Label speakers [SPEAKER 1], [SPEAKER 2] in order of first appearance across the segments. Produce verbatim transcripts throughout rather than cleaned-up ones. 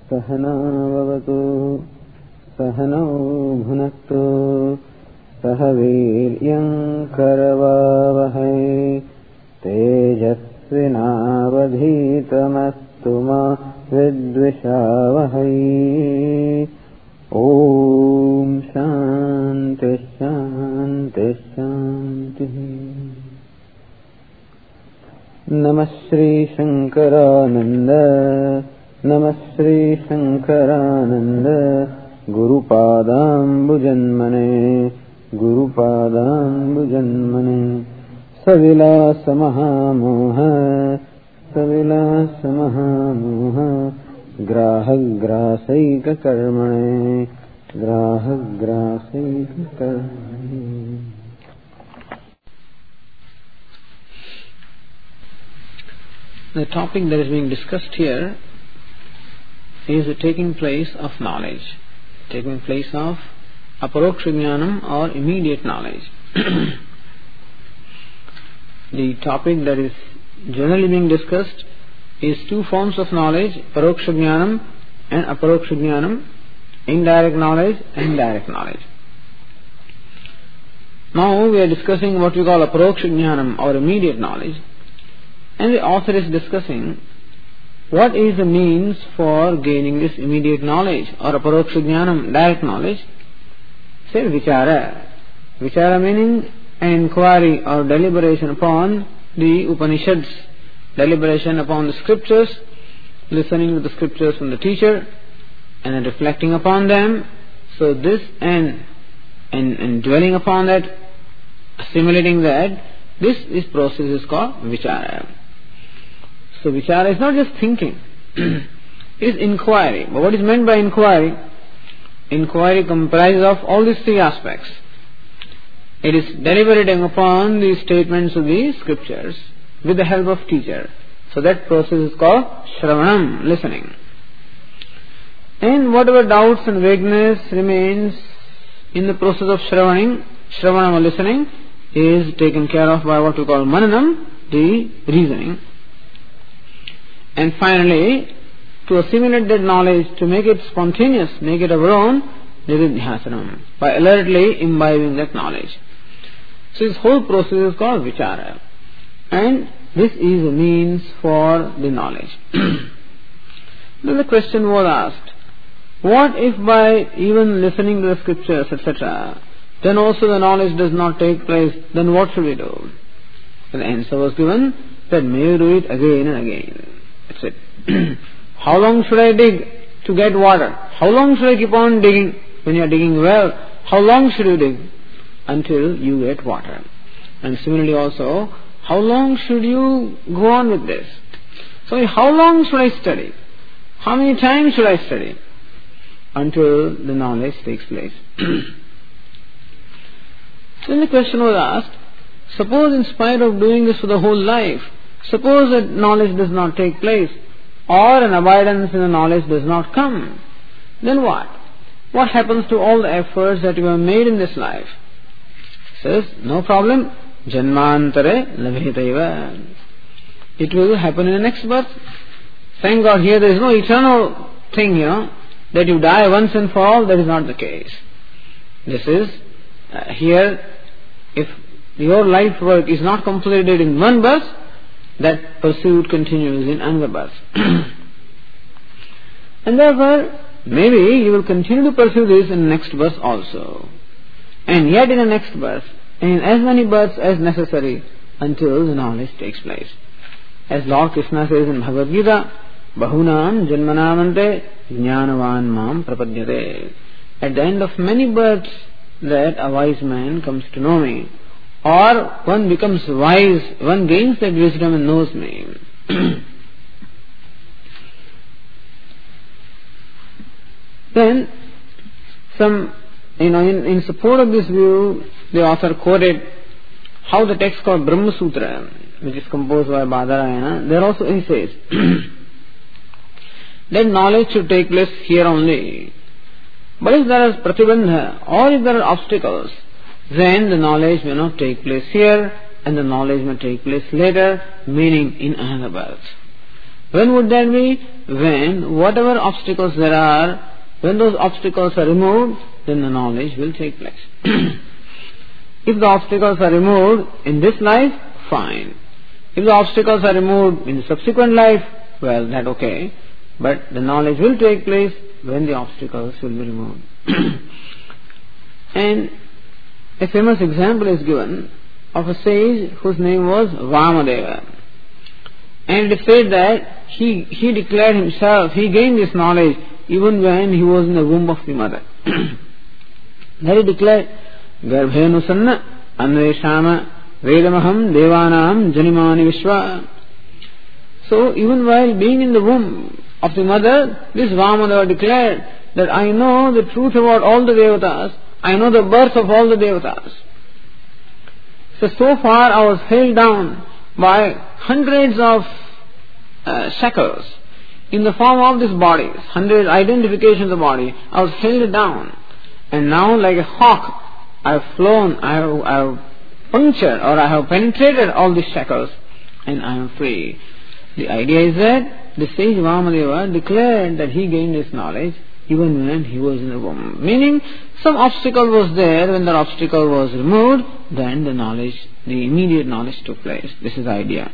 [SPEAKER 1] सहना भवतु सहनौ भुनक्तु सह वीर्यं करवावहै तेजस्विनावधीतमस्तु मा विद्विषावहै। ओम शांति शांति शांति। नमः श्री शंकरानंद नमः Shri Shankaranand गुरुपादाम्बुजन्मने गुरुपादाम्बुजन्मने। सविलास महामोह सविलास महामोह ग्राहग्रासैक कर्मणे ग्राहग्रासैक कर्मणे।
[SPEAKER 2] The topic that is being discussed here is the taking place of knowledge, taking place of aparoksha jnanam or immediate knowledge. The topic that is generally being discussed is two forms of knowledge, paroksha jnanam and aparoksha jnanam, indirect knowledge and direct knowledge. Now we are discussing what we call aparoksha jnanam or immediate knowledge, and the author is discussing what is the means for gaining this immediate knowledge or aparoksha jnanam, direct knowledge. Say vichara. Vichara meaning inquiry or deliberation upon the Upanishads, deliberation upon the scriptures, listening to the scriptures from the teacher and then reflecting upon them. So this and, and, and dwelling upon that, assimilating that, this is process is called vichara. So vichara is not just thinking, it is inquiry. But what is meant by inquiry? Inquiry comprises of all these three aspects. It is deliberating upon the statements of the scriptures with the help of teacher. So that process is called shravanam, listening. And whatever doubts and vagueness remains in the process of shravaning, shravanam or listening, is taken care of by what we call mananam, the reasoning. And finally, to assimilate that knowledge, to make it spontaneous, make it our own, nididhyasanam, by alertly imbibing that knowledge. So this whole process is called vichara. And this is a means for the knowledge. Then the question was asked, what if by even listening to the scriptures, et cetera, then also the knowledge does not take place, then what should we do? And the answer was given that may you do it again and again. That's it. How long should I dig to get water? How long should I keep on digging? When you are digging well, how long should you dig? Until you get water. And similarly also, how long should you go on with this? So how long should I study? How many times should I study? Until the knowledge takes place. Then the question was asked, suppose in spite of doing this for the whole life, suppose that knowledge does not take place, or an abidance in the knowledge does not come, then what? What happens to all the efforts that you have made in this life? He says, no problem, janmantare labhetaiva. It will happen in the next birth. Thank God here there is no eternal thing, you know, that you die once and for all. That is not the case. This is, uh, here, if your life work is not completed in one birth, that pursuit continues in another birth. And therefore, maybe you will continue to pursue this in the next birth also. And yet in the next birth, and in as many births as necessary, until the knowledge takes place. As Lord Krishna says in Bhagavad Gita, Bahunam janmanamante jnanavan mam prapadyate. At the end of many births, that a wise man comes to know me. Or one becomes wise, one gains that wisdom and knows me. Then, some, you know, in, in support of this view, the author quoted how the text called Brahma Sutra, which is composed by Badarayana, there also he says that knowledge should take place here only. But if there is pratibandha, or if there are obstacles, then the knowledge may not take place here, and the knowledge may take place later, meaning in another birth. When would that be? When whatever obstacles there are, when those obstacles are removed, then the knowledge will take place. If the obstacles are removed in this life, fine. If the obstacles are removed in the subsequent life, well, that okay. But the knowledge will take place when the obstacles will be removed. And a famous example is given of a sage whose name was Vamadeva. And it is said that he, he declared himself, he gained this knowledge even when he was in the womb of the mother. There he declared, Garbhenusanna Anveshama Vedamaham Devanam Janimani Vishwa. So even while being in the womb of the mother, this Vamadeva declared that I know the truth about all the Devatas, I know the birth of all the Devatas. So, so far I was held down by hundreds of uh, shackles in the form of this body, hundred identifications of the body. I was held down, and now like a hawk I have flown, I have, I have punctured or I have penetrated all these shackles, and I am free. The idea is that the sage Vamadeva declared that he gained this knowledge even when he was in the womb. Meaning, some obstacle was there, when that obstacle was removed, then the knowledge, the immediate knowledge took place. This is the idea.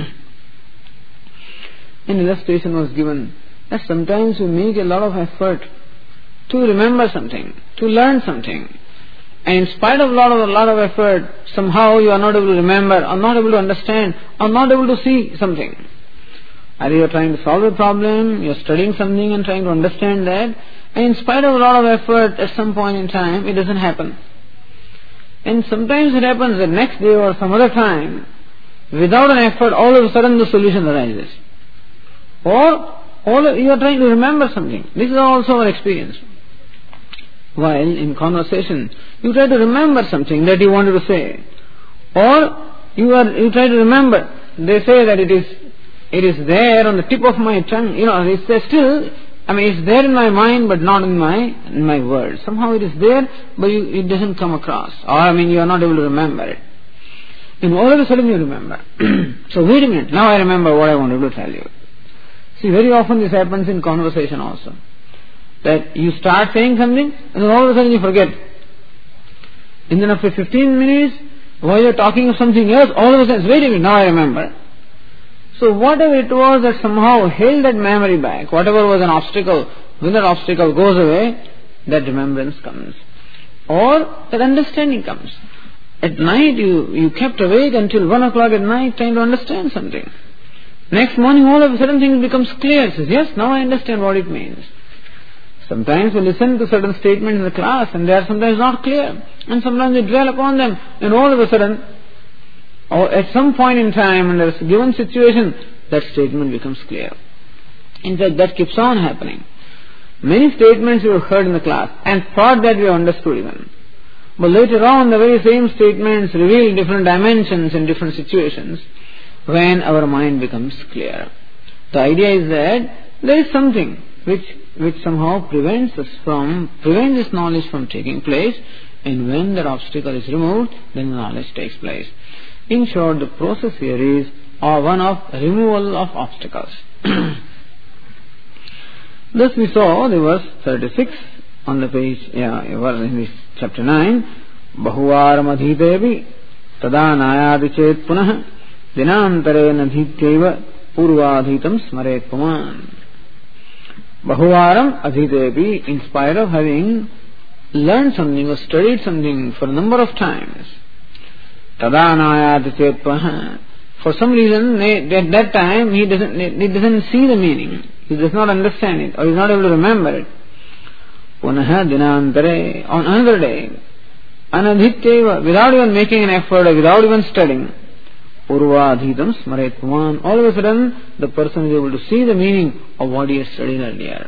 [SPEAKER 2] An illustration was given that sometimes we make a lot of effort to remember something, to learn something. And in spite of a lot of, a lot of effort, somehow you are not able to remember, or not able to understand, or not able to see something. Either you are trying to solve a problem, you are studying something and trying to understand that, and in spite of a lot of effort, at some point in time, it doesn't happen. And sometimes it happens the next day or some other time, without an effort, all of a sudden the solution arises. Or, all of, you are trying to remember something. This is also our experience. While in conversation, you try to remember something that you wanted to say. Or, you are, you try to remember. They say that it is It is there on the tip of my tongue. You know, it's there still, I mean, it's there in my mind, but not in my in my words. Somehow it is there, but you, it doesn't come across. Or, I mean, you are not able to remember it. And all of a sudden you remember. So, wait a minute, now I remember what I wanted to tell you. See, very often this happens in conversation also. That you start saying something, and then all of a sudden you forget. And then after fifteen minutes, while you are talking of something else, all of a sudden, wait a minute, now I remember. So whatever it was that somehow held that memory back, whatever was an obstacle, when that obstacle goes away, that remembrance comes. Or that understanding comes. At night you, you kept awake until one o'clock at night trying to understand something. Next morning all of a sudden things becomes clear. Says, yes, now I understand what it means. Sometimes we listen to certain statements in the class and they are sometimes not clear. And sometimes we dwell upon them and all of a sudden, or at some point in time, under a given situation, that statement becomes clear. In fact, that keeps on happening. Many statements we have heard in the class and thought that we understood even. But later on, the very same statements reveal different dimensions in different situations when our mind becomes clear. The idea is that there is something which which somehow prevents us from, prevents this knowledge from taking place, and when that obstacle is removed, then the knowledge takes place. In short, the process here is uh, one of removal of obstacles. Thus we saw the verse thirty-six on the page, yeah, in this chapter nine, Bahuvaram adhitevi tada nayadi chet punah dinantare nadhityeva purvadhitam smaret puman. Bahuvaram adhitevi, in spite of having learned something or studied something for a number of times, Tadanayat chetpaha. For some reason, at that time, he doesn't, he doesn't see the meaning. He does not understand it, or he is not able to remember it. Punaha dinantare, on another day, anadhityeva, without even making an effort, or without even studying, purvadhitam smaret puman. All of a sudden, the person is able to see the meaning of what he had studied earlier.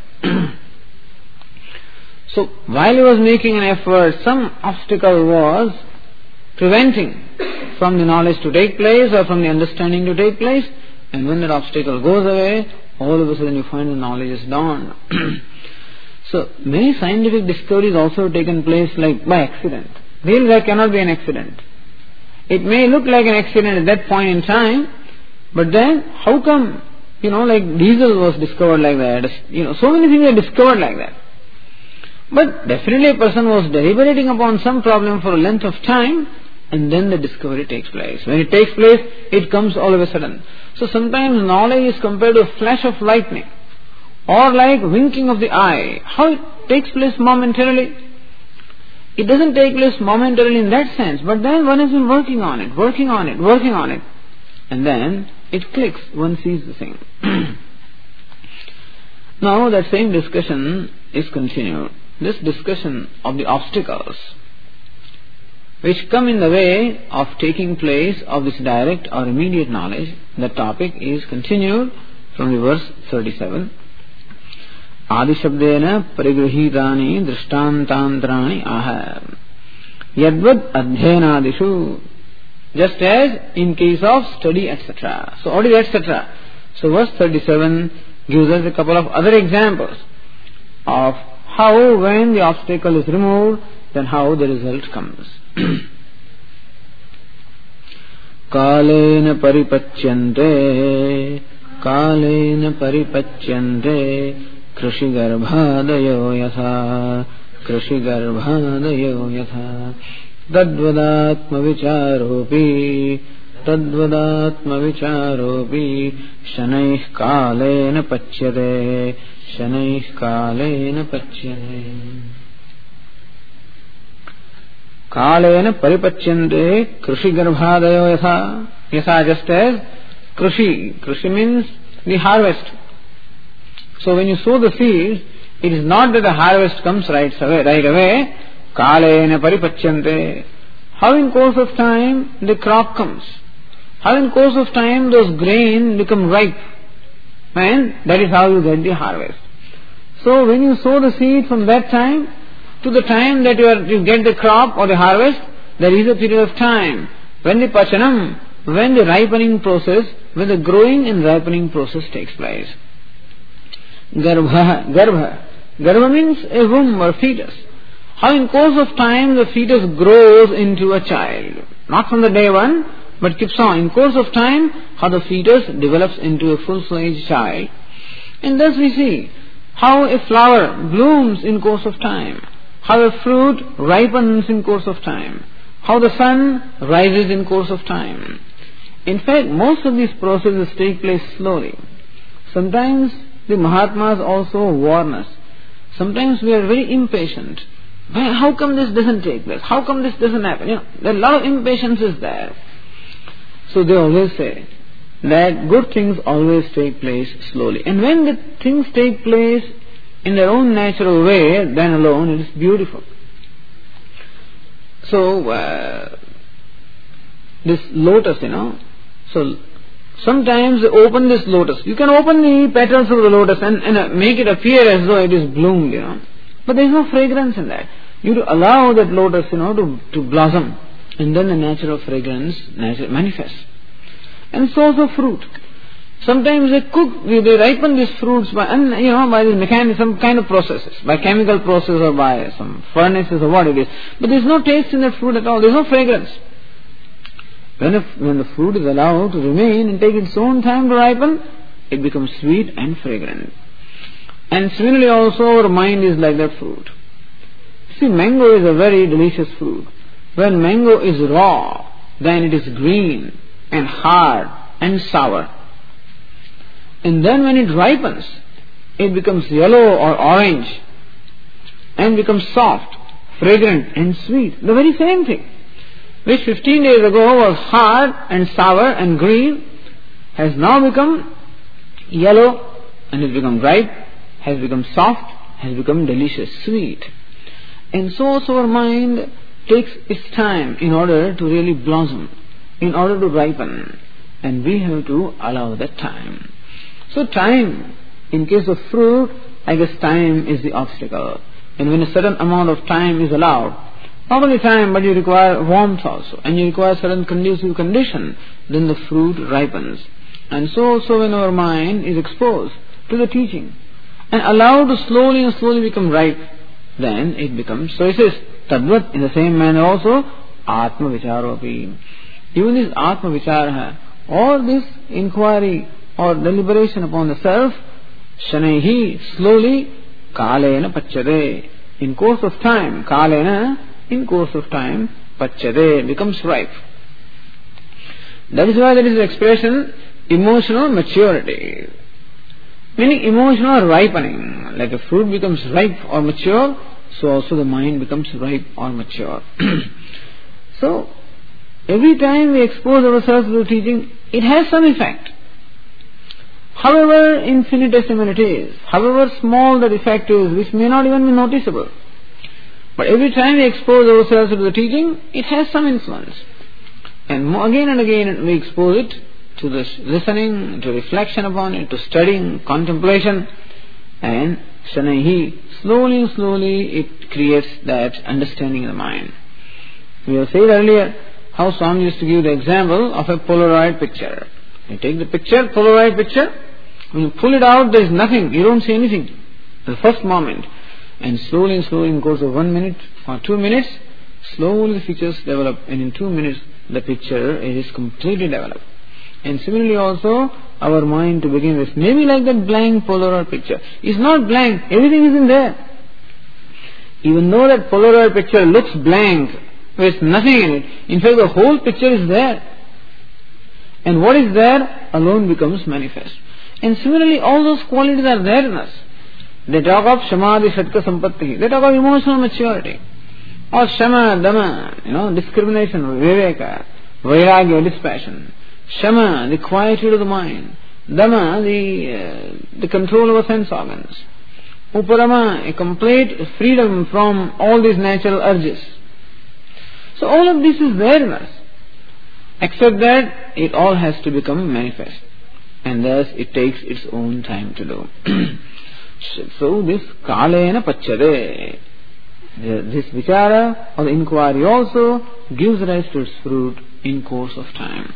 [SPEAKER 2] So, while he was making an effort, some obstacle was preventing from the knowledge to take place or from the understanding to take place, and when that obstacle goes away, all of a sudden you find the knowledge is dawned. So many scientific discoveries also have taken place like by accident. Really, there cannot be an accident. It may look like an accident at that point in time, but then how come You know, like diesel was discovered like that. You know, so many things are discovered like that. But definitely a person was deliberating upon some problem for a length of time, and then the discovery takes place. When it takes place, it comes all of a sudden. So sometimes knowledge is compared to a flash of lightning, or like winking of the eye. How it takes place momentarily? It doesn't take place momentarily in that sense, but then one has been working on it, working on it, working on it, and then it clicks, one sees the thing. Now that same discussion is continued. This discussion of the obstacles which come in the way of taking place of this direct or immediate knowledge, the topic is continued from the verse thirty-seven. Adi shabdena parigruhitani drishtantantrani aha yadvad adhyanadishu, just as in case of study, et cetera. So what is et cetera? So verse thirty-seven gives us a couple of other examples of how when the obstacle is removed, then how the result comes. Kalena paripachyante kalena paripachyante krishi garbhadayo yatha krishi garbhadayo yatha tadvadatma vicharopi tadvadatma vicharopi shanaih kalena pachyate shanaih kalena pachyate. Kalena paripachyante krishi garbhadayo yatha. Yatha, just as krishi. Krishi means the harvest. So when you sow the seeds, it is not that the harvest comes right away. Right away. Kalena paripachyante. How in course of time the crop comes? How in course of time those grain become ripe? And that is how you get the harvest. So when you sow the seed, from that time to the time that you, are, you get the crop or the harvest, there is a period of time. When the pachanam, when the ripening process, when the growing and ripening process takes place. Garbha, garbha. Garbha means a womb or fetus. How in course of time the fetus grows into a child. Not from the day one, but keeps on. In course of time, how the fetus develops into a full-fledged child. And thus we see how a flower blooms in course of time, how a fruit ripens in course of time, how the sun rises in course of time. In fact, most of these processes take place slowly. Sometimes the Mahatmas also warn us. Sometimes we are very impatient. How come this doesn't take place? How come this doesn't happen? You know, there are a lot of impatience is there. So they always say that good things always take place slowly. And when the things take place in their own natural way, then alone it is beautiful. So, uh, this lotus, you know, so sometimes they open this lotus. You can open the petals of the lotus and, and uh, make it appear as though it is bloomed, you know. But there is no fragrance in that. You to allow that lotus, you know, to, to blossom. And then the natural fragrance natural manifests. And so also fruit. Sometimes they cook, they ripen these fruits by, you know, by the mechanical, some kind of processes, by chemical process or by some furnaces or what it is. But there is no taste in that fruit at all. There is no fragrance. When, if, when the fruit is allowed to remain and take its own time to ripen, it becomes sweet and fragrant. And similarly also our mind is like that fruit. See, mango is a very delicious fruit. When mango is raw, then it is green and hard and sour. And then when it ripens, it becomes yellow or orange and becomes soft, fragrant and sweet. The very same thing, which fifteen days ago was hard and sour and green, has now become yellow and has become ripe, has become soft, has become delicious, sweet. And so also our mind takes its time in order to really blossom, in order to ripen. And we have to allow that time. So time, in case of fruit, I guess time is the obstacle. And when a certain amount of time is allowed, not only time, but you require warmth also, and you require certain conducive condition, then the fruit ripens. And so also when our mind is exposed to the teaching, and allowed to slowly and slowly become ripe, then it becomes, so it says, Tadvat, in the same manner also, Atma Vicharopi. Even this Atma Vichara, or this inquiry or deliberation upon the self, shanaihi, slowly, kalena pachyade, in course of time, kalena, in course of time, pachyade, becomes ripe. That is why there is the expression emotional maturity, meaning emotional ripening. Like a fruit becomes ripe or mature, so also the mind becomes ripe or mature. So, every time we expose ourselves to the teaching, it has some effect. However infinitesimal it is, however small that effect is, which may not even be noticeable. But every time we expose ourselves to the teaching, it has some influence. And again and again we expose it to this listening, to reflection upon it, to studying, contemplation, and shanaihi, slowly and slowly it creates that understanding in the mind. We have said earlier how Swami used to give the example of a Polaroid picture. You take the picture, Polaroid picture, when you pull it out, there is nothing, you don't see anything. The first moment. And slowly and slowly in the course of one minute or two minutes, slowly the features develop, and in two minutes the picture is completely developed. And similarly also, our mind to begin with, maybe like that blank Polaroid picture. It's not blank, everything is in there. Even though that Polaroid picture looks blank, with nothing in it, in fact the whole picture is there. And what is there alone becomes manifest. And similarly, all those qualities are there in us. They talk of Shamadhi Shatka Sampatti. They talk of emotional maturity. Or Shama, Dama, you know, discrimination, Viveka, Vairagya, dispassion. Shama, the quietude of the mind. Dama, the, uh, the control over sense organs. Uparama, a complete freedom from all these natural urges. So all of this is there in us. Except that it all has to become manifest. And thus it takes its own time to do. So this kalena pachyade, this vichara or the inquiry also gives rise to its fruit in course of time.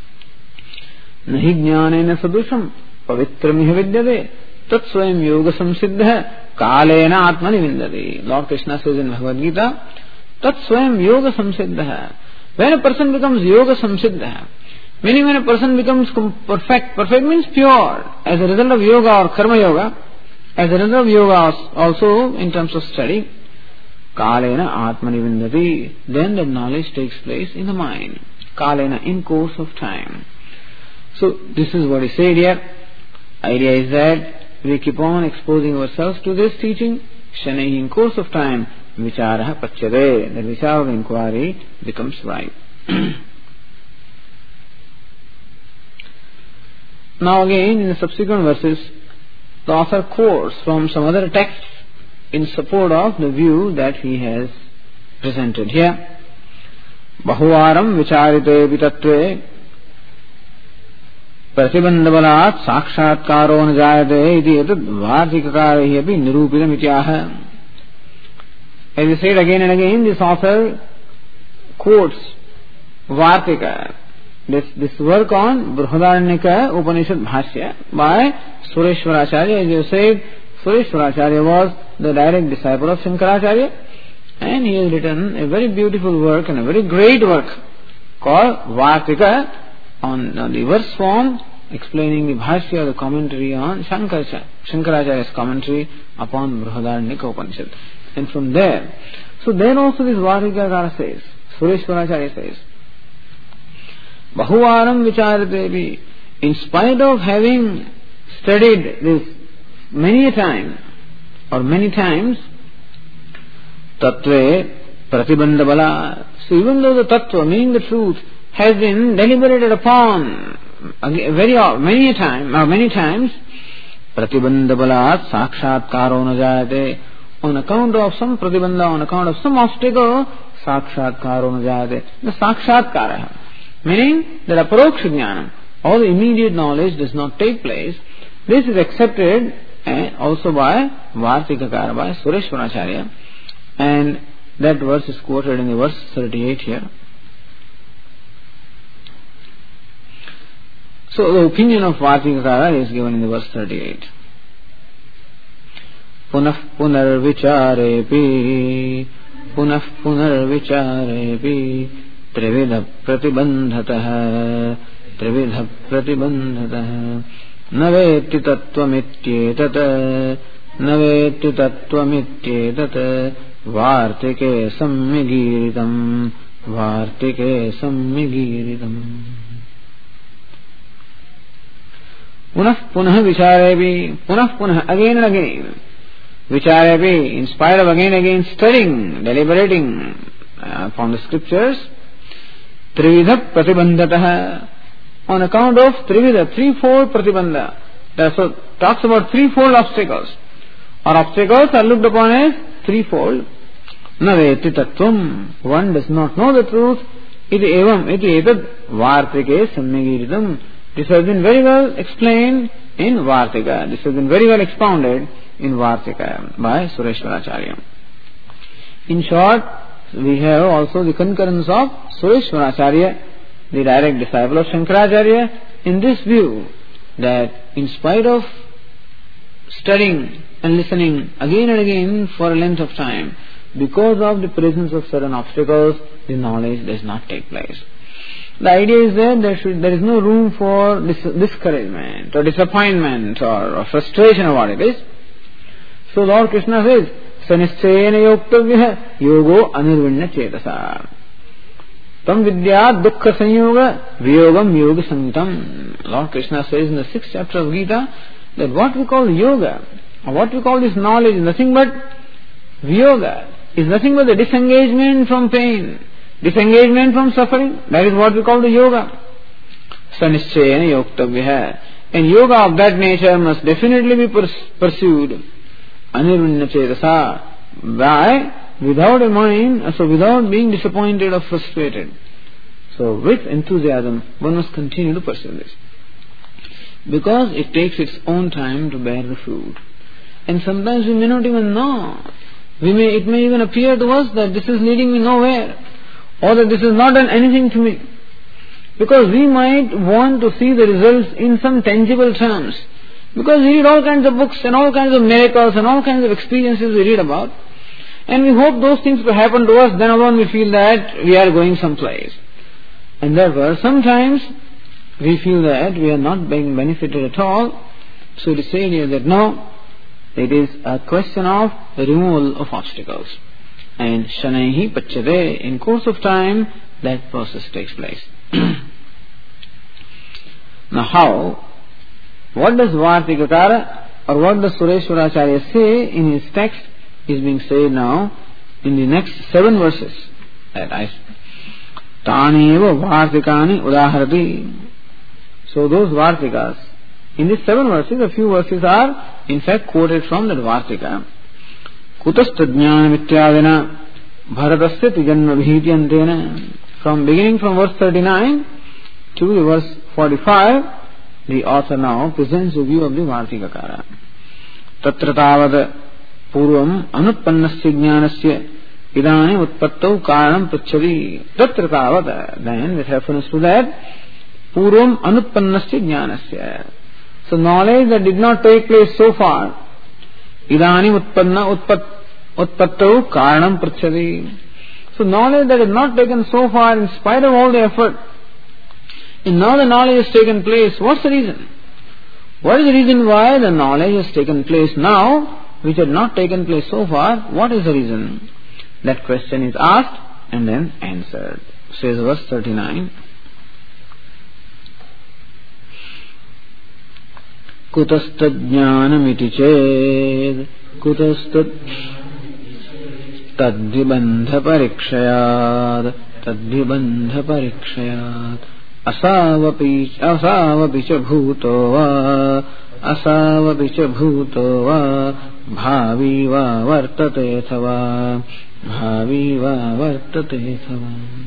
[SPEAKER 2] Nahi jnanena sadusham pavitramiha vidyade tat swayam yoga samsiddha kalena atmani vindade. Lord Krishna says in Bhagavad Gita, tat swayam yoga samsiddha. When a person becomes yoga samsiddha, meaning when a person becomes perfect, perfect means pure, as a result of yoga or karma yoga, as a result of yoga also in terms of study, kalena atmani vindati, then the knowledge takes place in the mind. Kalena, in course of time. So this is what is said here. Idea is that we keep on exposing ourselves to this teaching, shanaihi, in course of time, vicharaha pachyade, the vichara of inquiry becomes ripe. Now again, in the subsequent verses, the author quotes from some other texts in support of the view that he has presented here. Bahuvaram vicharite vitatve pratibandavalat sakshatkaro na jayate iti etad vartikakarehi api nirupitam ityaha. As he said again and again, this author quotes Vartika, this, this work on Brihadaranyaka Upanishad Bhashya by Sureshwaracharya. As you said, Sureshwaracharya was the direct disciple of Shankaracharya, and he has written a very beautiful work and a very great work called Vartika on, on the verse form, explaining the Bhashya, the commentary on Shankaracharya, Shankaracharya's commentary upon Brihadaranyaka Upanishad. And from there, so then also this Vartikakara says, Sureshwaracharya says, Bahuvaram vicharate, in spite of having studied this many a time, or many times, tattve pratibandhabala. So even though the tattva, meaning the truth, has been deliberated upon very many a time, or many times, pratibandhabala sakshatkaro na jayate, on account of some pratibandha, on account of some obstacle, sakshatkaro na jayate, the sakshatkara, meaning that aparoksha jnanam, all the immediate knowledge does not take place. This is accepted and also by Vartikakara, by Sureshwaracharya, and that verse is quoted in the verse thirty-eight here. So the opinion of Vartikakara is given in the verse thirty-eight. Punah punar vicharepi, punah punar vicharepi, trividha pratibandhatah, trividha pratibandhatah. न वेत्ति तत्त्वमित्येतत् न वेत्ति तत्त्वमित्येतत् वार्तिके सम्यगीरितम् वार्तिके सम्यगीरितम्. पुनः पुनः विचारेपि पुनः पुनः again and again vicharepi, in spite of again and again studying, deliberating uh, from the scriptures, trividha pratibandhatah, on account of trividha, threefold pratibandha, that so talks about threefold obstacles, or obstacles are looked upon as threefold. Na veti tattvam, one does not know the truth, iti evam iti etad vartike samyagiritam. This has been very well explained in Vartika. This has been very well expounded in Vartika by Sureshwaracharya. In short, we have also the concurrence of Sureshwaracharya, the direct disciple of Shankaracharya, in this view that in spite of studying and listening again and again for a length of time, because of the presence of certain obstacles, the knowledge does not take place. The idea is that there, should, there is no room for dis- discouragement or disappointment or, or frustration or what it is. So Lord Krishna says, Sanischayena yoktavya yogo anirvinna chetasa. Tam vidyat dukkha sanyoga viyogam yoga sangitam. Lord Krishna says in the sixth chapter of Gita that what we call yoga, or what we call this knowledge, is nothing but viyoga, is nothing but the disengagement from pain, disengagement from suffering. That is what we call the yoga. Sanischayena yoktavya. And yoga of that nature must definitely be pers- pursued. Anirvinna chetasa. Why? Without a mind, so without being disappointed or frustrated. So with enthusiasm, one must continue to pursue this. Because it takes its own time to bear the fruit. And sometimes we may not even know. We may, it may even appear to us that this is leading me nowhere, or that this has not done anything to me. Because we might want to see the results in some tangible terms. Because we read all kinds of books and all kinds of miracles and all kinds of experiences we read about. And we hope those things will happen to us, then alone we feel that we are going someplace. And therefore, sometimes we feel that we are not being benefited at all. So it is said here that no, it is a question of the removal of obstacles. And shanaihi pachyate, in course of time, that process takes place. Now how, what does Vartikakara or what does Sureshwaracharya say in his text is being said now in the next seven verses. That I Taneva Vartikani Udaharati. So those Vartikas, in these seven verses, a few verses are in fact quoted from that Vartika. Kutastadjnana mityadena bharatasya tijanma bhitiyantena. From beginning from verse thirty-nine to the verse forty-five, the author now presents a view of the Vartikakara. Tatra tavad purvam anuppannasya jnanasya idani utpattau karanam pachadi. Tatra tavad, then with reference to that, purvam anuppannasya jnanasya. So knowledge that did not take place so far, idani utpanna utpat utpattau karanam pachadi. So knowledge that is not taken so far in spite of all the effort, and now the knowledge has taken place, what's the reason? What is the reason why the knowledge has taken place now, which had not taken place so far? What is the reason? That question is asked and then answered. Says verse thirty-nine. Kutastadjnanamiti ched kutastad tadvibandha parikshayad tadvibandha parikshayad asavapi asavapi cha bhuto va asavapi cha bhuto va bhavi va vartate thava bhavi va vartate thava.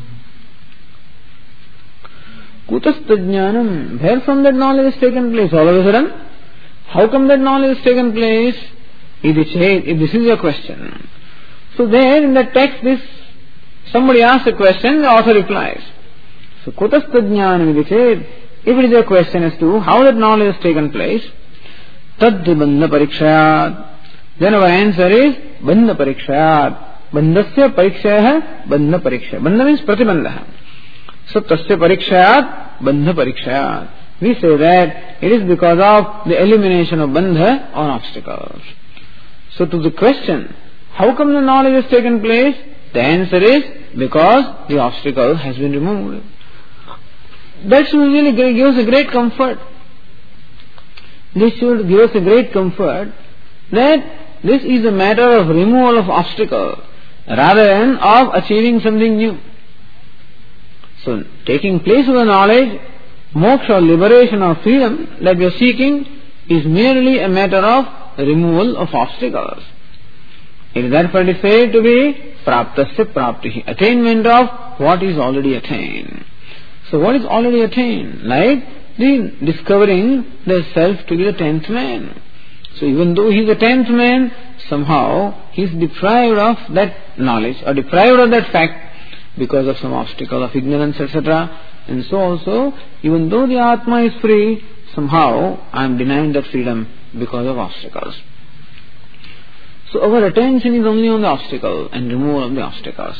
[SPEAKER 2] Kutastajnanam, where from that knowledge has taken place all of a sudden? How come that knowledge has taken place? If this is your question. So there in the text, this somebody asks a question, the author replies. So kutastajnanam iti ched, if it is a question as to how that knowledge has taken place, tadhi bandha parikshayat, then our answer is bandha parikshayat. Bandhasya parikshaya bandha parikshaya. Bandha means pratibandha. So tasya parikshayat bandha parikshayat. we say that it is because of the elimination of bandha or obstacles. So to the question, how come the knowledge has taken place? The answer is because the obstacle has been removed. That should really give us a great comfort. This should give us a great comfort that this is a matter of removal of obstacle rather than of achieving something new. So taking place of the knowledge, moksha or liberation or freedom that we are seeking is merely a matter of removal of obstacles. It is therefore said to be praptasya praptihi, attainment of what is already attained. So what is already attained? Like the discovering the self to be the tenth man. So even though he is the tenth man, somehow he is deprived of that knowledge or deprived of that fact because of some obstacle of ignorance, et cetera. And so also, even though the Atma is free, somehow I am denied that freedom because of obstacles. So our attention is only on the obstacle and removal of the obstacles.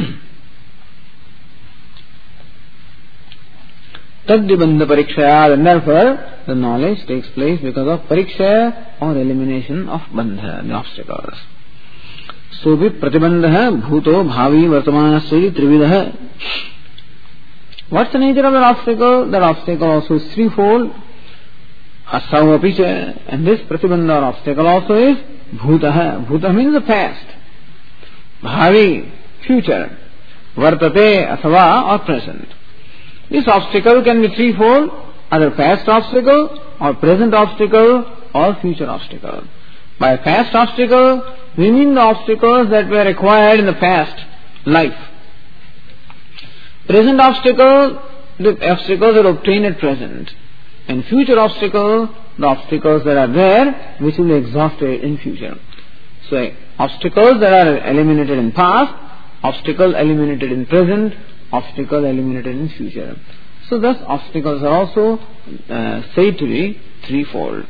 [SPEAKER 2] Tadibandha parikshaya, and therefore the knowledge takes place because of parikshaya or elimination of bandha, the obstacles. So be pratibandha bhuto bhavi vartamanasya trividah. What's the nature of that obstacle? That obstacle also is threefold. Asau apicha, and this pratibandha or obstacle also is bhutah. Bhuta means the past. Bhavi, future. Vartate, asava, or present. This obstacle can be threefold, either past obstacle, or present obstacle, or future obstacle. By past obstacle, we mean the obstacles that were acquired in the past life. Present obstacle, the obstacles are obtained at present. And future obstacle, the obstacles that are there, which will be exhausted in future. So, obstacles that are eliminated in past, obstacle eliminated in present, obstacle eliminated in future. So thus obstacles are also uh, said to be threefold.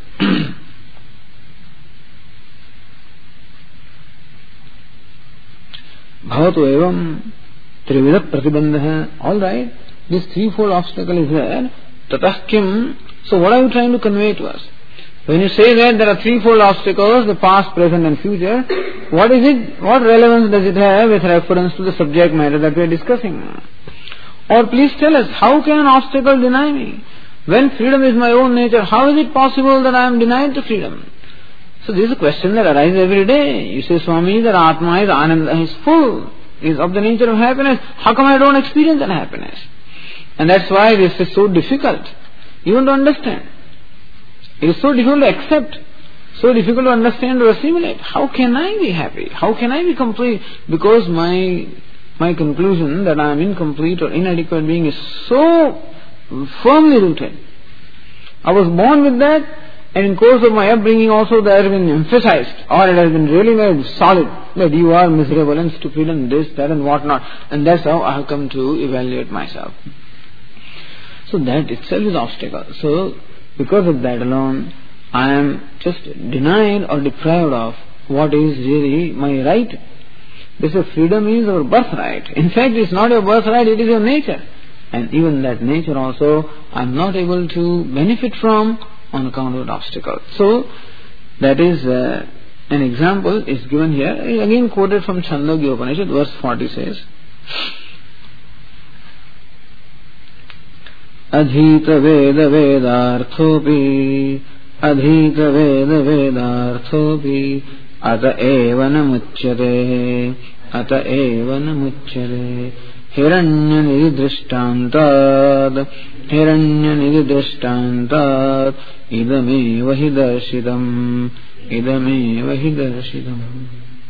[SPEAKER 2] Bhavatu evam trivida pratibandha. Alright, this threefold obstacle is there. Tatah kim. So what are you trying to convey to us? When you say that there are threefold obstacles, the past, present and future, what is it, what relevance does it have with reference to the subject matter that we are discussing? Or please tell us, how can an obstacle deny me? When freedom is my own nature, how is it possible that I am denied the freedom? So this is a question that arises every day. You say, Swami, that Atma is Ananda, is full, is of the nature of happiness. How come I don't experience that happiness? And that's why this is so difficult, even to understand. It is so difficult to accept, so difficult to understand, to assimilate. How can I be happy? How can I be complete? Because my my conclusion that I am incomplete or inadequate being is so firmly rooted. I was born with that, and in course of my upbringing also that has been emphasized, or it has been really made solid, that you are miserable and stupid and this, that and what not. And that's how I have come to evaluate myself. So that itself is obstacle. So because of that alone, I am just denied or deprived of what is really my right. This is freedom is our birthright. In fact, it's not your birthright, it is your nature. And even that nature also, I am not able to benefit from on account of the obstacle. So, that is uh, an example is given here. Again quoted from Chandogya Upanishad, verse forty says, Adhita Veda Vedarthopi Adhita Veda Vedarthopi Ata eva namuchyate Ata eva namuchyate Hiranya nidrishtantad Hiranya nidrishtantad Idameva hi darshidam Idameva hi darshidam.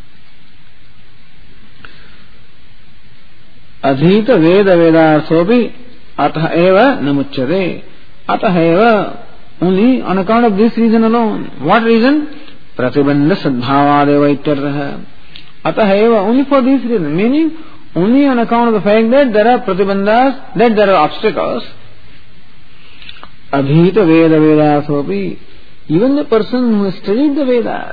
[SPEAKER 2] Adhita Veda Vedarthopi Atha eva namuchyate. Atha eva, only on account of this reason alone. What reason? Pratibandha sadbhavadeva ityartha. Atha eva, only for this reason. Meaning, only on account of the fact that there are pratibandhas, that there are obstacles. Adhita Veda Vedarthopi. Even the person who has studied the Vedas,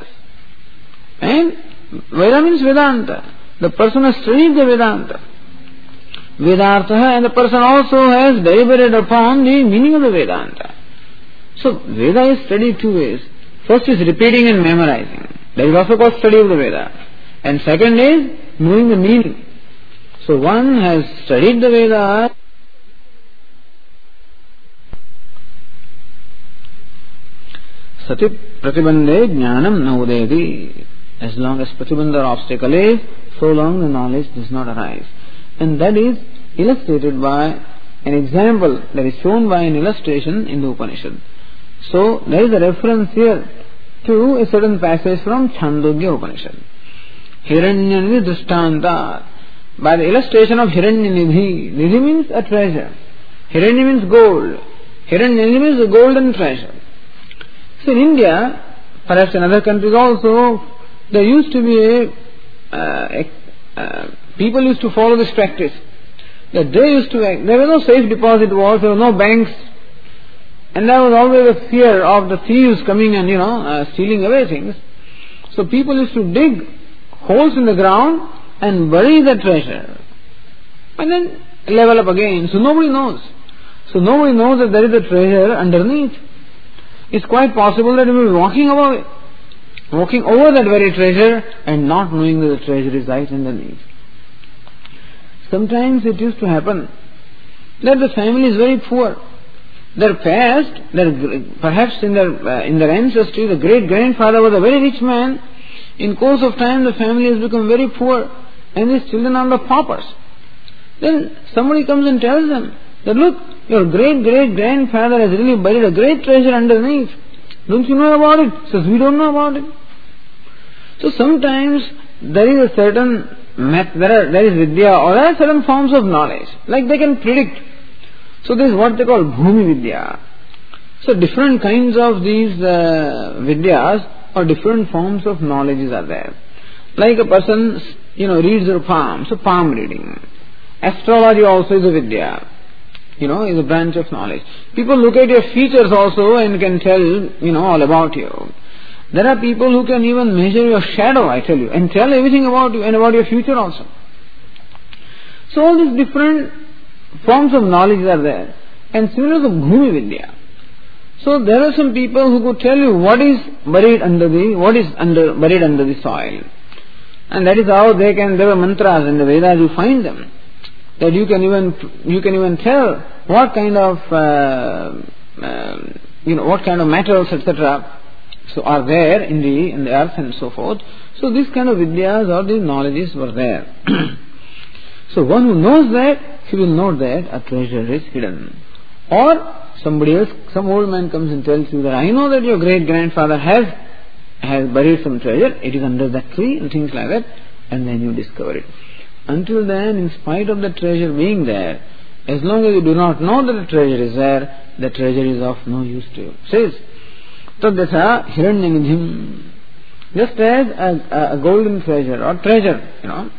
[SPEAKER 2] and Veda means Vedanta. The person has studied the Vedanta. Vedartha, and the person also has deliberated upon the meaning of the Vedanta. So Veda is studied two ways. First is repeating and memorizing. That is also called study of the Veda. And second is knowing the meaning. So one has studied the Veda. Sati pratibandhe jnanam na udayati. As long as pratibandha obstacle is, so long the knowledge does not arise. And that is illustrated by an example, that is shown by an illustration in the Upanishad. So there is a reference here to a certain passage from Chandogya Upanishad. Hiranyanidhi Drishtanta. By the illustration of Hiranyanidhi, Nidhi means a treasure. Hiranya means gold. Hiranyanidhi means a golden treasure. So in India, perhaps in other countries also, there used to be a, uh, a uh, people used to follow this practice. That they used to, there were no safe deposit vaults, there were no banks, and there was always a fear of the thieves coming and, you know, uh, stealing away things. So people used to dig holes in the ground and bury the treasure. And then level up again. So nobody knows. So nobody knows that there is a treasure underneath. It's quite possible that we will be walking over, walking over that very treasure and not knowing that the treasure is right underneath. Sometimes it used to happen that the family is very poor. Their past, their, perhaps in their uh, in their ancestry, the great grandfather was a very rich man. In course of time, the family has become very poor, and these children are the paupers. Then somebody comes and tells them that, look, your great great grandfather has really buried a great treasure underneath. Don't you know about it? Says, we don't know about it. So sometimes there is a certain math, there, are, there is vidya, or there are certain forms of knowledge, like they can predict. So this is what they call bhumi vidya. So different kinds of these uh, vidyas or different forms of knowledges are there. Like a person, you know, reads their palm, so palm reading. Astrology also is a vidya, you know, is a branch of knowledge. People look at your features also and can tell, you know, all about you. There are people who can even measure your shadow, I tell you, and tell everything about you and about your future also. So all these different forms of knowledge are there. And similar to bhumi vidya. So there are some people who could tell you what is buried under the, what is under, buried under the soil. And that is how they can, there are mantras in the Vedas, you find them. That you can even, you can even tell what kind of, uh, uh, you know, what kind of metals, et cetera, so are there in the in the earth and so forth. So this kind of vidyas or these knowledges were there. So one who knows that, he will know that a treasure is hidden. Or somebody else, some old man comes and tells you that I know that your great grandfather has has buried some treasure, it is under that tree and things like that, and then you discover it. Until then, in spite of the treasure being there, as long as you do not know that the treasure is there, the treasure is of no use to you. It says, Taddatha hiranyanidhim. Just as a, a golden treasure or treasure, you know,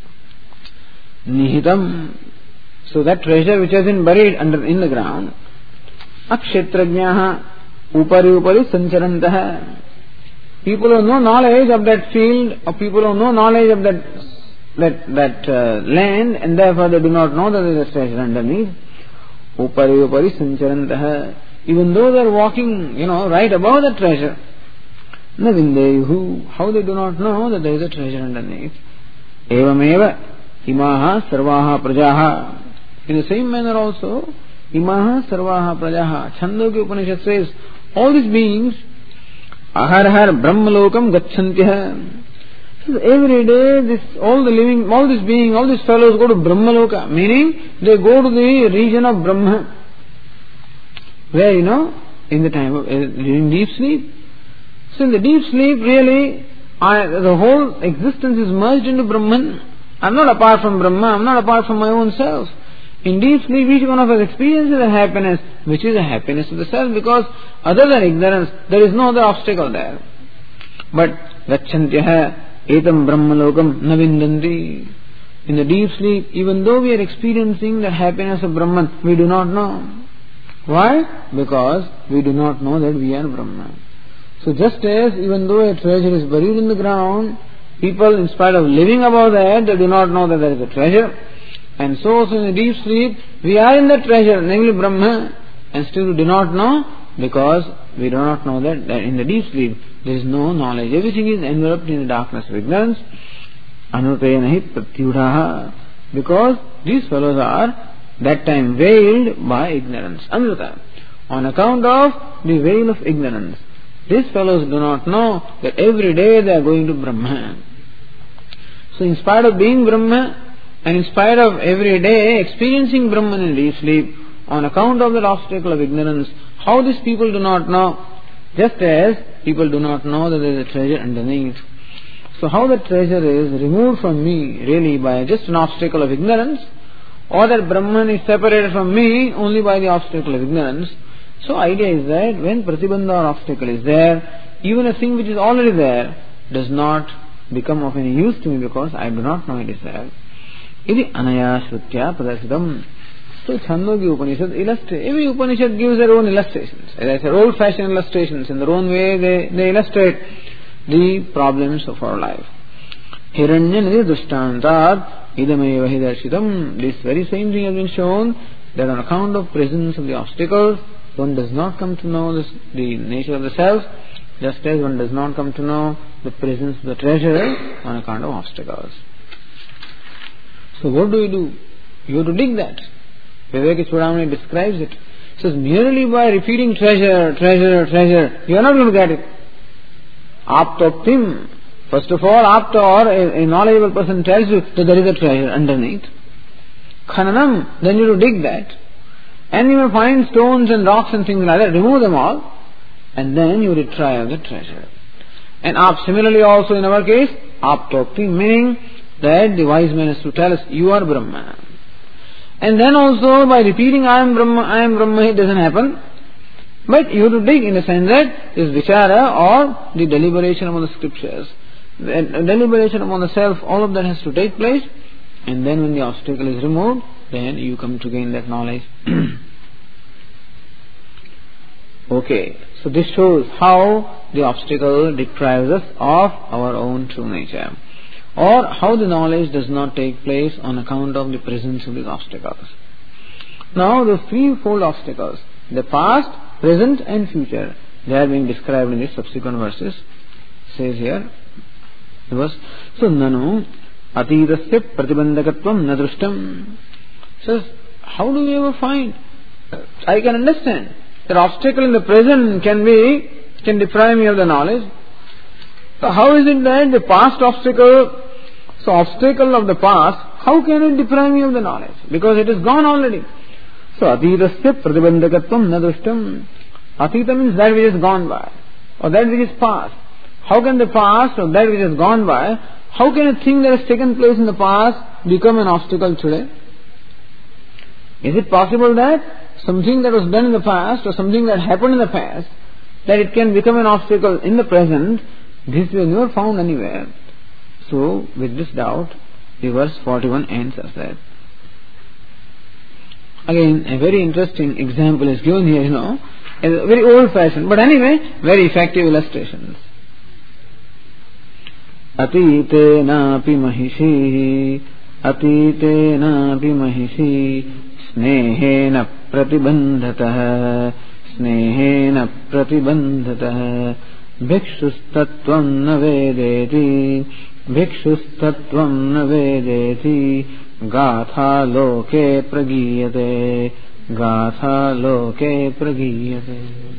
[SPEAKER 2] nihitam. So that treasure which has been buried under in the ground, akshetrajnaha upari upari sancharantaha. People who have no knowledge of that field, or people who have no knowledge of that that that uh, land, and therefore they do not know that there is a treasure underneath. Upari upari sancharantaha. Even though they are walking, you know, right above the treasure, na vindeyuhu. How they do not know that there is a treasure underneath. Evameva imaha sarvaha prajaha. In the same manner also, imaha sarvaha prajaha. Chandogya Upanishad says, all these beings, aharhar brahmalokam gacchantya. So every day, this all the living, all these beings, all these fellows go to brahmaloka, meaning they go to the region of Brahma. Where, you know, in the time of, uh, during deep sleep. So in the deep sleep, really, I, the whole existence is merged into Brahman. I'm not apart from Brahma, I'm not apart from my own self. In deep sleep, each one of us experiences a happiness, which is a happiness of the self, because other than ignorance, there is no other obstacle there. But, Gacchantyaha etam brahmalokam navindanti. In the deep sleep, even though we are experiencing the happiness of Brahman, we do not know. Why? Because we do not know that we are Brahma. So just as even though a treasure is buried in the ground, people, in spite of living above that, they do not know that there is a treasure. And so also in the deep sleep, we are in the treasure, namely Brahma, and still we do not know, because we do not know that, that in the deep sleep there is no knowledge. Everything is enveloped in the darkness of ignorance. Anutayanahi pratyudaha. Because these fellows are that time veiled by ignorance. Anuta. On account of the veil of ignorance. These fellows do not know that every day they are going to Brahma. So in spite of being Brahma, and in spite of every day experiencing Brahman in deep sleep, on account of that obstacle of ignorance, how these people do not know, just as people do not know that there is a treasure underneath. So how the treasure is removed from me really by just an obstacle of ignorance, or that Brahman is separated from me only by the obstacle of ignorance. So idea is that when pratibandha or obstacle is there, even a thing which is already there does not become of any use to me because I do not know it is there. Iti anaya shrutya pradarsitam. So Chandogya Upanishad illustrates. Every Upanishad gives their own illustrations. As I said, old-fashioned illustrations. In their own way, they, they illustrate the problems of our life. Hiranya nidhi dushtantat idameva hidarshitam. This very same thing has been shown, that on account of presence of the obstacles, one does not come to know this, the nature of the self, just as one does not come to know the presence of the treasure on account of obstacles. So what do you do? You have to dig that. Viveka Chudamani describes it. He says, merely by repeating treasure, treasure, treasure, you are not going to get it. Aptoptim. First of all, apta or a, a knowledgeable person tells you that there is a treasure underneath. Khananam, then you have to dig that. And you may find stones and rocks and things like that, remove them all, and then you retrieve the treasure. And ap, similarly also in our case, aptoptim, meaning that the wise man is to tell us, you are Brahma. And then also by repeating I am Brahma, I am Brahma, it doesn't happen. But you have to dig in the sense that this vichara or the deliberation among the scriptures, the deliberation among the self, all of that has to take place. And then when the obstacle is removed, then you come to gain that knowledge. Okay, so this shows how the obstacle deprives us of our own true nature, or how the knowledge does not take place on account of the presence of these obstacles. Now the threefold obstacles, the past, present and future, they are being described in the subsequent verses. It says here, verse, so nanu atitasya pratibandhakatvam na drushtam. Says, how do we ever find? I can understand that obstacle in the present can be, can deprive me of the knowledge. So how is it that the past obstacle, so obstacle of the past, how can it deprive me of the knowledge? Because it is gone already. So atitasya pratibandhakatvam na drushtam. Atita means that which is gone by, or that which is past. How can the past or that which has gone by, how can a thing that has taken place in the past become an obstacle today? Is it possible that something that was done in the past or something that happened in the past, that it can become an obstacle in the present? This we have never found anywhere. So, with this doubt, the verse forty-one ends as that. Again, a very interesting example is given here, you know, a very old-fashioned, but anyway, very effective illustrations. Atitena pi mahishi, atitena pi mahishi, snehena pratibandhatah, snehena pratibandhatah, bhikshustatvam na vedeti, bhikshustatvam na vedeti, gatha loke pragiyate, gatha loke pragiyate.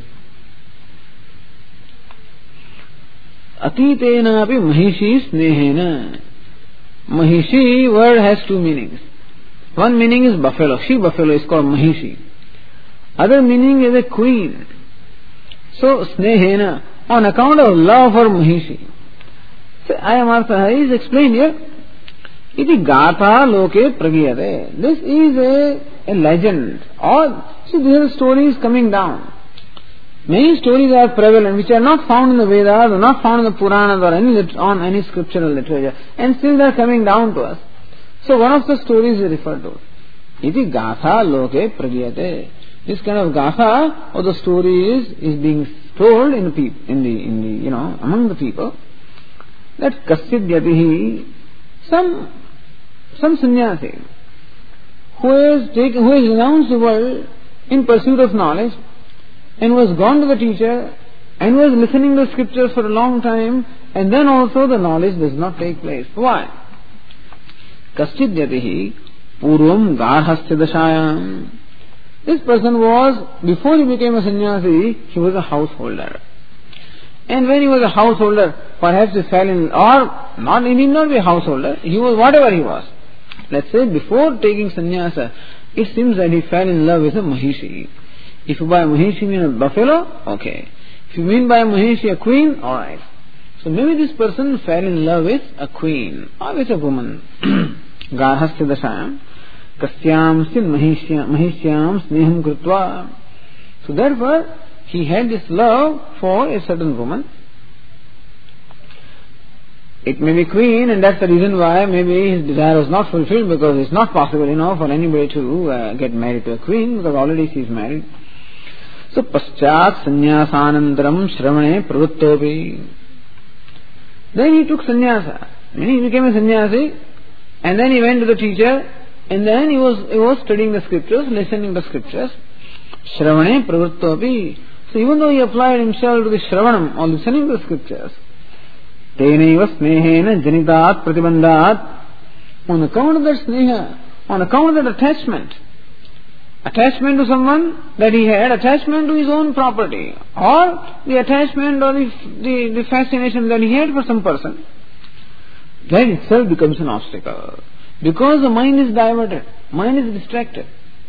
[SPEAKER 2] Atitena api mahishi snehena. Mahishi word has two meanings. One meaning is buffalo. She buffalo is called Mahishi. Other meaning is a queen. So snehena, on account of love for Mahishi. So Ayamartha is explained here. Iti gatha loke pragiyate. This is a, a legend. Or, see, these are stories coming down. Many stories are prevalent which are not found in the Vedas or not found in the Puranas or any on any scriptural literature, and still they are coming down to us. So one of the stories is referred to. Iti gatha loke pragiyate. This kind of gatha or the story is, is being told in the peop- in the in the you know among the people, that kasid yatihi, some some sannyasi, who is taken, who has renounced the world in pursuit of knowledge and was gone to the teacher and was listening to scriptures for a long time, and then also the knowledge does not take place. Why? Kaschid yatihi purvam garhastya dashayam. This person was, before he became a sannyasi, he was a householder. And when he was a householder, perhaps he fell in, or not, he need not be a householder, he was whatever he was. Let's say before taking sannyasa, it seems that he fell in love with a Mahishi. If you by Mahishi mean a buffalo, okay. If you mean by Mahishi a queen, alright. So maybe this person fell in love with a queen or with a woman. Garhastya dashayam kasyam sin mahishyam sneham krutva. So therefore, he had this love for a certain woman. It may be queen, and that's the reason why maybe his desire was not fulfilled, because it's not possible, you know, for anybody to uh, get married to a queen, because already she is married. So, paschat sannyasanantaram shravane pravuttopi. Then he took sannyasa. Then he became a sannyasi, and then he went to the teacher, and then he was he was studying the scriptures, listening to the scriptures. Shravane pravuttopi. So even though he applied himself to the shravanam, or listening to the scriptures, tenaiva snehena janitat pratibandhat, on account of that sneha, on account of that attachment, attachment to someone that he had, attachment to his own property, or the attachment or the, the, the fascination that he had for some person, that itself becomes an obstacle. Because the mind is diverted, mind is distracted.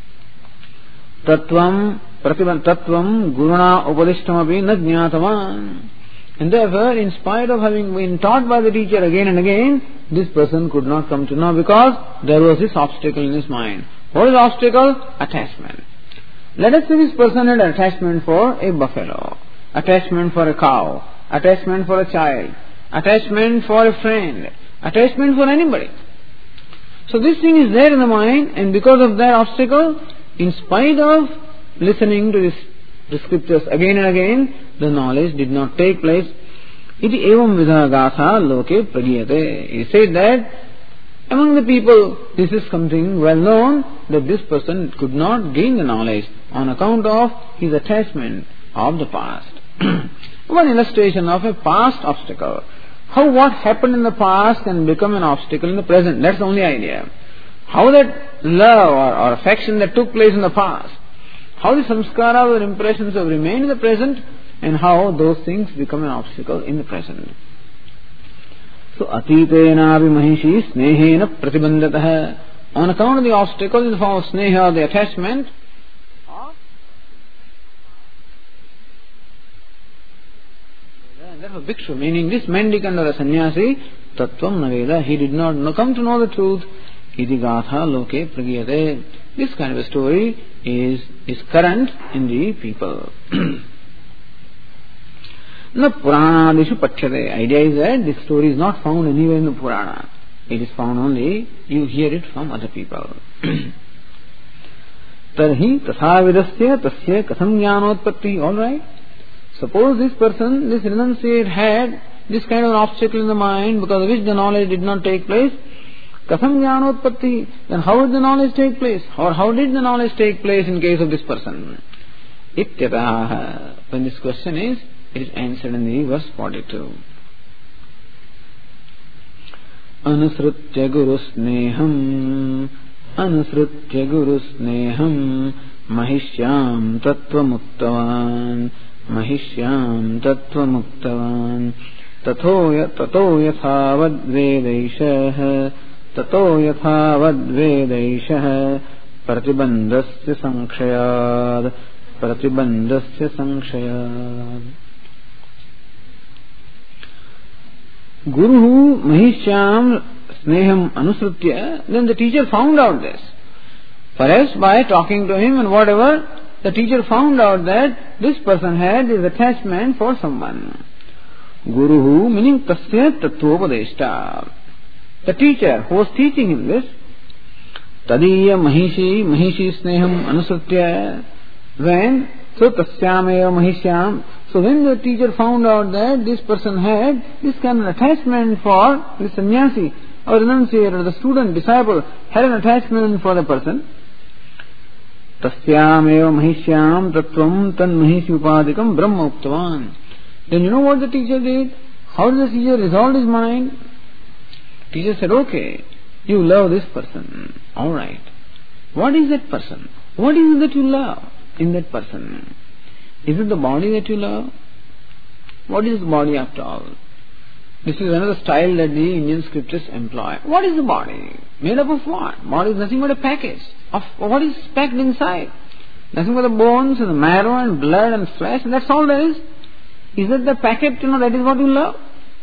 [SPEAKER 2] Tattvam pratiband tattvam guruna upadishtamapi na jnatavan. And therefore, in spite of having been taught by the teacher again and again, this person could not come to know, because there was this obstacle in his mind. What is the obstacle? Attachment. Let us say this person had attachment for a buffalo, attachment for a cow, attachment for a child, attachment for a friend, attachment for anybody. So this thing is there in the mind, and because of that obstacle, in spite of listening to this, the scriptures again and again, the knowledge did not take place. Iti evam vidha gatha loke pragiyate. He said that among the people, this is something well known, that this person could not gain the knowledge on account of his attachment of the past. One illustration of a past obstacle. How what happened in the past can become an obstacle in the present. That's the only idea. How that love or, or affection that took place in the past, how the samskaras or impressions have remained in the present, and how those things become an obstacle in the present. So, atitenavi mahishi snehena pratibandhatah. On account of the obstacle in the form of sneha, the attachment, and therefore bhikshu, meaning this mendicant or a sannyasi, tattvam naveda, he did not know, come to know the truth. Iti gatha loke pragiyate. This kind of a story is, is current in the people. Na Puranadishu Pachyate. Idea is that this story is not found anywhere in the Purana. It is found only, you hear it from other people. Tarhi tathavidasya tasya katham jnanotpatti. Alright. Suppose this person, this renunciate had this kind of an obstacle in the mind because of which the knowledge did not take place. Katham jnanotpatti. Then how did the knowledge take place? Or how did the knowledge take place in case of this person? Ityataha. When this question is, it is answered in the verse forty-two. Anusrutya guru sneham, anusrutya guru sneham, mahishyam tattva muktavan, mahishyam tattva muktavan, tato tato yathavad vedaishah, tato yathavad vedaishah, pratibandhasya sankshayad, pratibandhasya sankshayad. Guru Mahishyam Sneham Anusrutya, then the teacher found out this. Perhaps by talking to him and whatever, the teacher found out that this person had his attachment for someone. Guru meaning Tasya Tattvopadeshta. The teacher who was teaching him this, Tadiya Mahishi, Mahishi Sneham Anusrutya, when, so Tasyamaya Mahishyam, so when the teacher found out that this person had this kind of attachment for the sannyasi or renunciate or the student, disciple had an attachment for the person, Tasyameva mahishyam tattvam tan mahishi upadikam brahma uktavan. Then you know what the teacher did? How did the teacher resolve his mind? Teacher said, okay, you love this person. Alright. What is that person? What is it that you love in that person? Is it the body that you love? What is the body after all? This is another style that the Indian scriptures employ. What is the body? Made up of what? Body is nothing but a package of what is packed inside. Nothing but the bones and the marrow and blood and flesh, and that's all there is. Is that the packet, you know, that is what you love?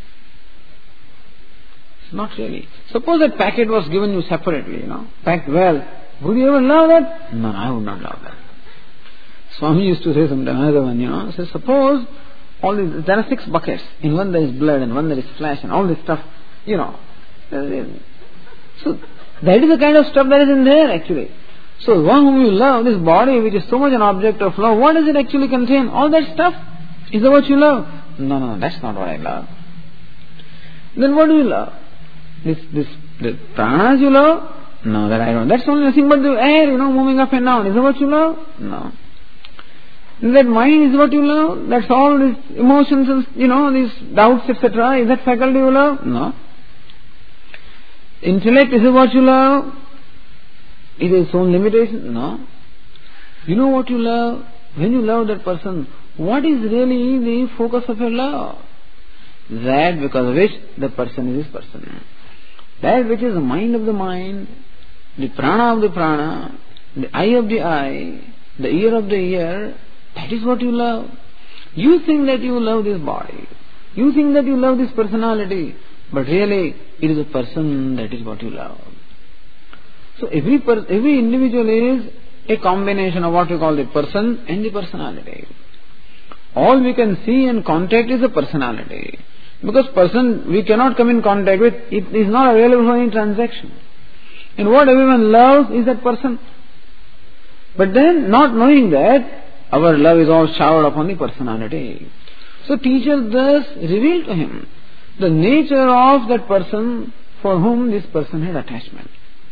[SPEAKER 2] It's not really. Suppose that packet was given you separately, you know, packed well. Would you ever love that? No, I would not love that. Swami used to say sometime, another one, you know, says, suppose all these, there are six buckets. In one there is blood and one there is flesh and all this stuff, you know. So, that is the kind of stuff that is in there actually. So, one whom you love, this body which is so much an object of love, what does it actually contain? All that stuff? Is that what you love? No, no, that's not what I love. Then what do you love? This, this, the pranas you love? No, that I don't. That's only nothing but the air, you know, moving up and down. Is that what you love? No. That mind is what you love? That's all these emotions and, you know, these doubts, et cetera. Is that faculty you love? No. Intellect, is it what you love? It is its own limitation? No. You know what you love? When you love that person, what is really the focus of your love? That because of which the person is this person. That which is the mind of the mind, the prana of the prana, the eye of the eye, the ear of the ear, that is what you love. You think that you love this body. You think that you love this personality. But really, it is a person that is what you love. So every per- every individual is a combination of what we call the person and the personality. All we can see and contact is the personality. Because person we cannot come in contact with, it is not available for any transaction. And what everyone loves is that person. But then, not knowing that, our love is all showered upon the personality. So teacher thus revealed to him the nature of that person for whom this person had attachment.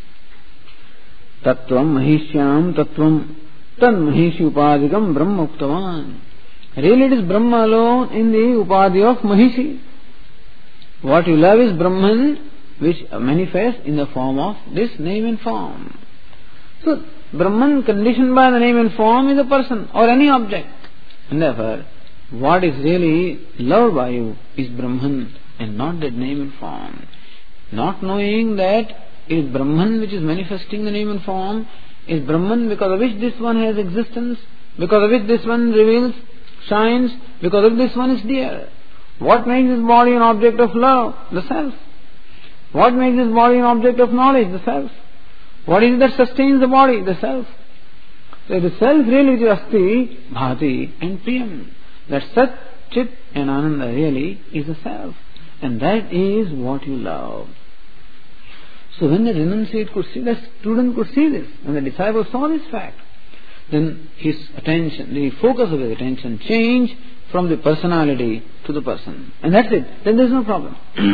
[SPEAKER 2] Tattvam mahishyam tattvam tan mahishi upadikam brahma uktavan. Really it is Brahma alone in the upadhi of Mahishi. What you love is Brahman, which manifests in the form of this name and form. So, Brahman conditioned by the name and form is a person or any object. And therefore, what is really loved by you is Brahman and not that name and form. Not knowing that it is Brahman which is manifesting the name and form, is Brahman because of which this one has existence, because of which this one reveals, shines, because of this one is there. What makes this body an object of love? The self. What makes this body an object of knowledge? The self. What is it that sustains the body? The self. So the self really is Asti, Bhati and Priyam. That Sat, Chit and Ananda really is the self. And that is what you love. So when the renunciate could see, the student could see this, when the disciple saw this fact, then his attention, the focus of his attention changed from the personality to the person. And that's it. Then there's no problem.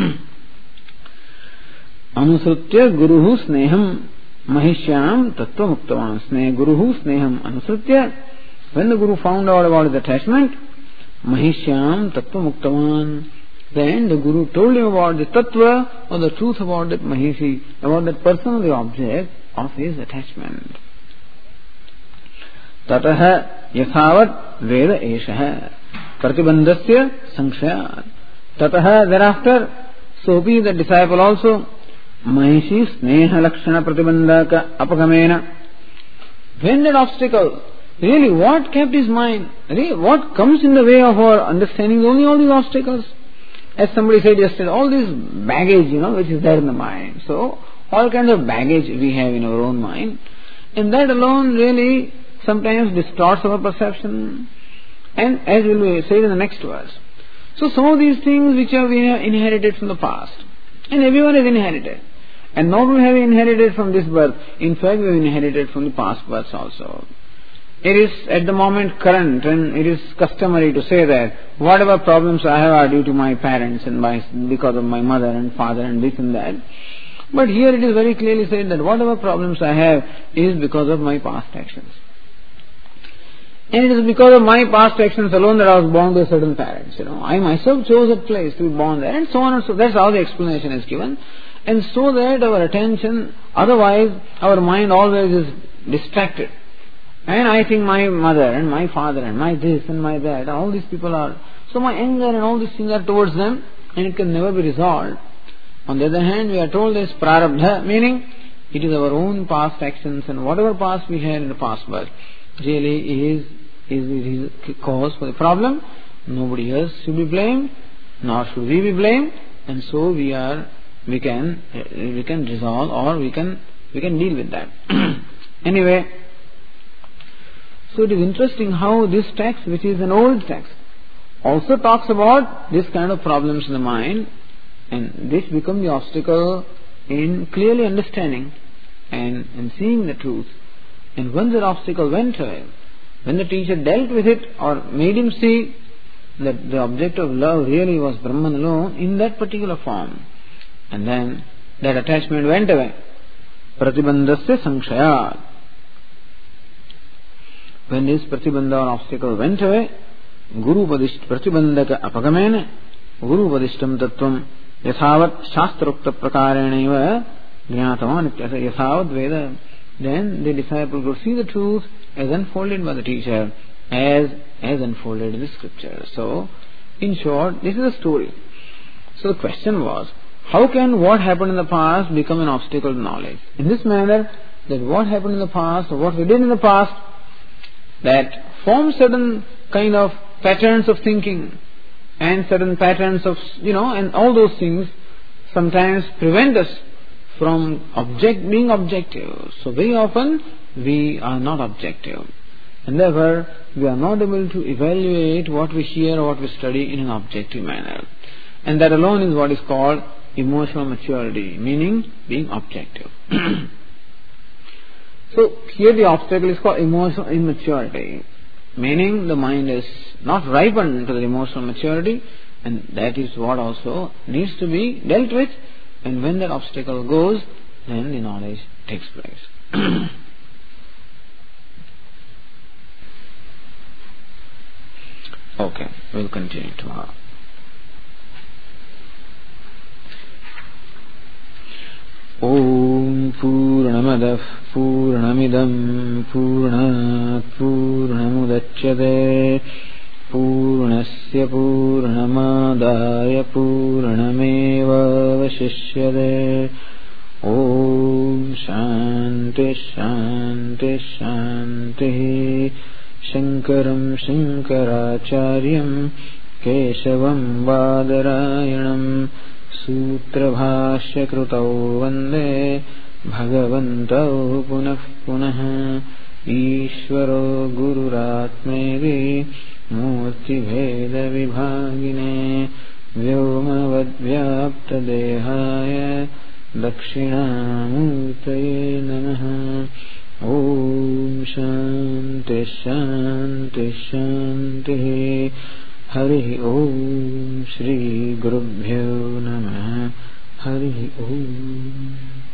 [SPEAKER 2] Anusrutya guruhu sneham mahishyam tattva muktavan. Sneh guruhu sneham anusrutya. When the guru found out about his attachment, mahishyam tattva muktavan, then the guru told him about the tattva or the truth about that mahishi, about that person or the object of his attachment. Tataha yathavat veda eshaha pratibandhasya sankshyat. Tataha, thereafter, so be the disciple also, mahishi sneha lakshana pratibandhaka apagamena. When that obstacle, really what kept his mind, really what comes in the way of our understanding is only all these obstacles. As somebody said yesterday, all this baggage, you know, which is there in the mind. So, all kinds of baggage we have in our own mind. And that alone really sometimes distorts our perception. And as we will say in the next verse. So, some of these things which are we have inherited from the past. And everyone has inherited. And not only have we inherited from this birth, in fact we have inherited from the past births also. It is at the moment current and it is customary to say that whatever problems I have are due to my parents and my, because of my mother and father and this and that. But here it is very clearly said that whatever problems I have is because of my past actions. And it is because of my past actions alone that I was born to a certain parents. You know, I myself chose a place to be born there, and so on and so. That's how the explanation is given. And so that our attention, otherwise our mind always is distracted. And I think my mother and my father and my this and my that, all these people are, so my anger and all these things are towards them, and it can never be resolved. On the other hand, we are told this prarabdha, meaning it is our own past actions, and whatever past we had in the past birth really is, is the cause for the problem. Nobody else should be blamed, nor should we be blamed, and so we are, we can, we can resolve, or we can, we can deal with that. Anyway, so it is interesting how this text, which is an old text, also talks about this kind of problems in the mind, and this becomes the obstacle in clearly understanding and in seeing the truth. And when that obstacle went away, when the teacher dealt with it or made him see that the object of love really was Brahman alone in that particular form, and then that attachment went away. Pratibandhasya sankshayat. When this pratibandha or obstacle went away, Guru Padisht Pratibandhaka Apagamena, Guru Padishtam Tattvam Yathavat Shastrukta Prakaraneva Jnatavan Yathavat Veda. Then the disciple could see the truth as unfolded by the teacher, as as unfolded in the scripture. So, in short, this is a story. So the question was, how can what happened in the past become an obstacle to knowledge? In this manner, that what happened in the past, or what we did in the past, that form certain kind of patterns of thinking, and certain patterns of, you know, and all those things sometimes prevent us from object being objective. So very often we are not objective, and therefore we are not able to evaluate what we hear or what we study in an objective manner. And that alone is what is called emotional maturity, meaning being objective. So here the obstacle is called emotional immaturity, meaning the mind is not ripened to the emotional maturity, and that is what also needs to be dealt with. And when that obstacle goes, then the knowledge takes place. Okay, we'll continue tomorrow. Om Purnamadah Purnamidam Purnat Purnamudachyate Purnasya Purnamadaya Purnameva Vashishyate. Om Shanti Shanti Shanti. Shankaram Shankaracharyam Keshavam Badarayanam Sutra Bhashya Krutau Vande Bhagavantau Punah Punah. Ishvaro Gururatmeri Murti Bheda Vibhagine Vyomavad Vyapta Dehaya Dakshinamurtaye Namaha. Om Shanti Shanti Shanti. Hari Om Shri Gurubhyo Namaha. Hari Om.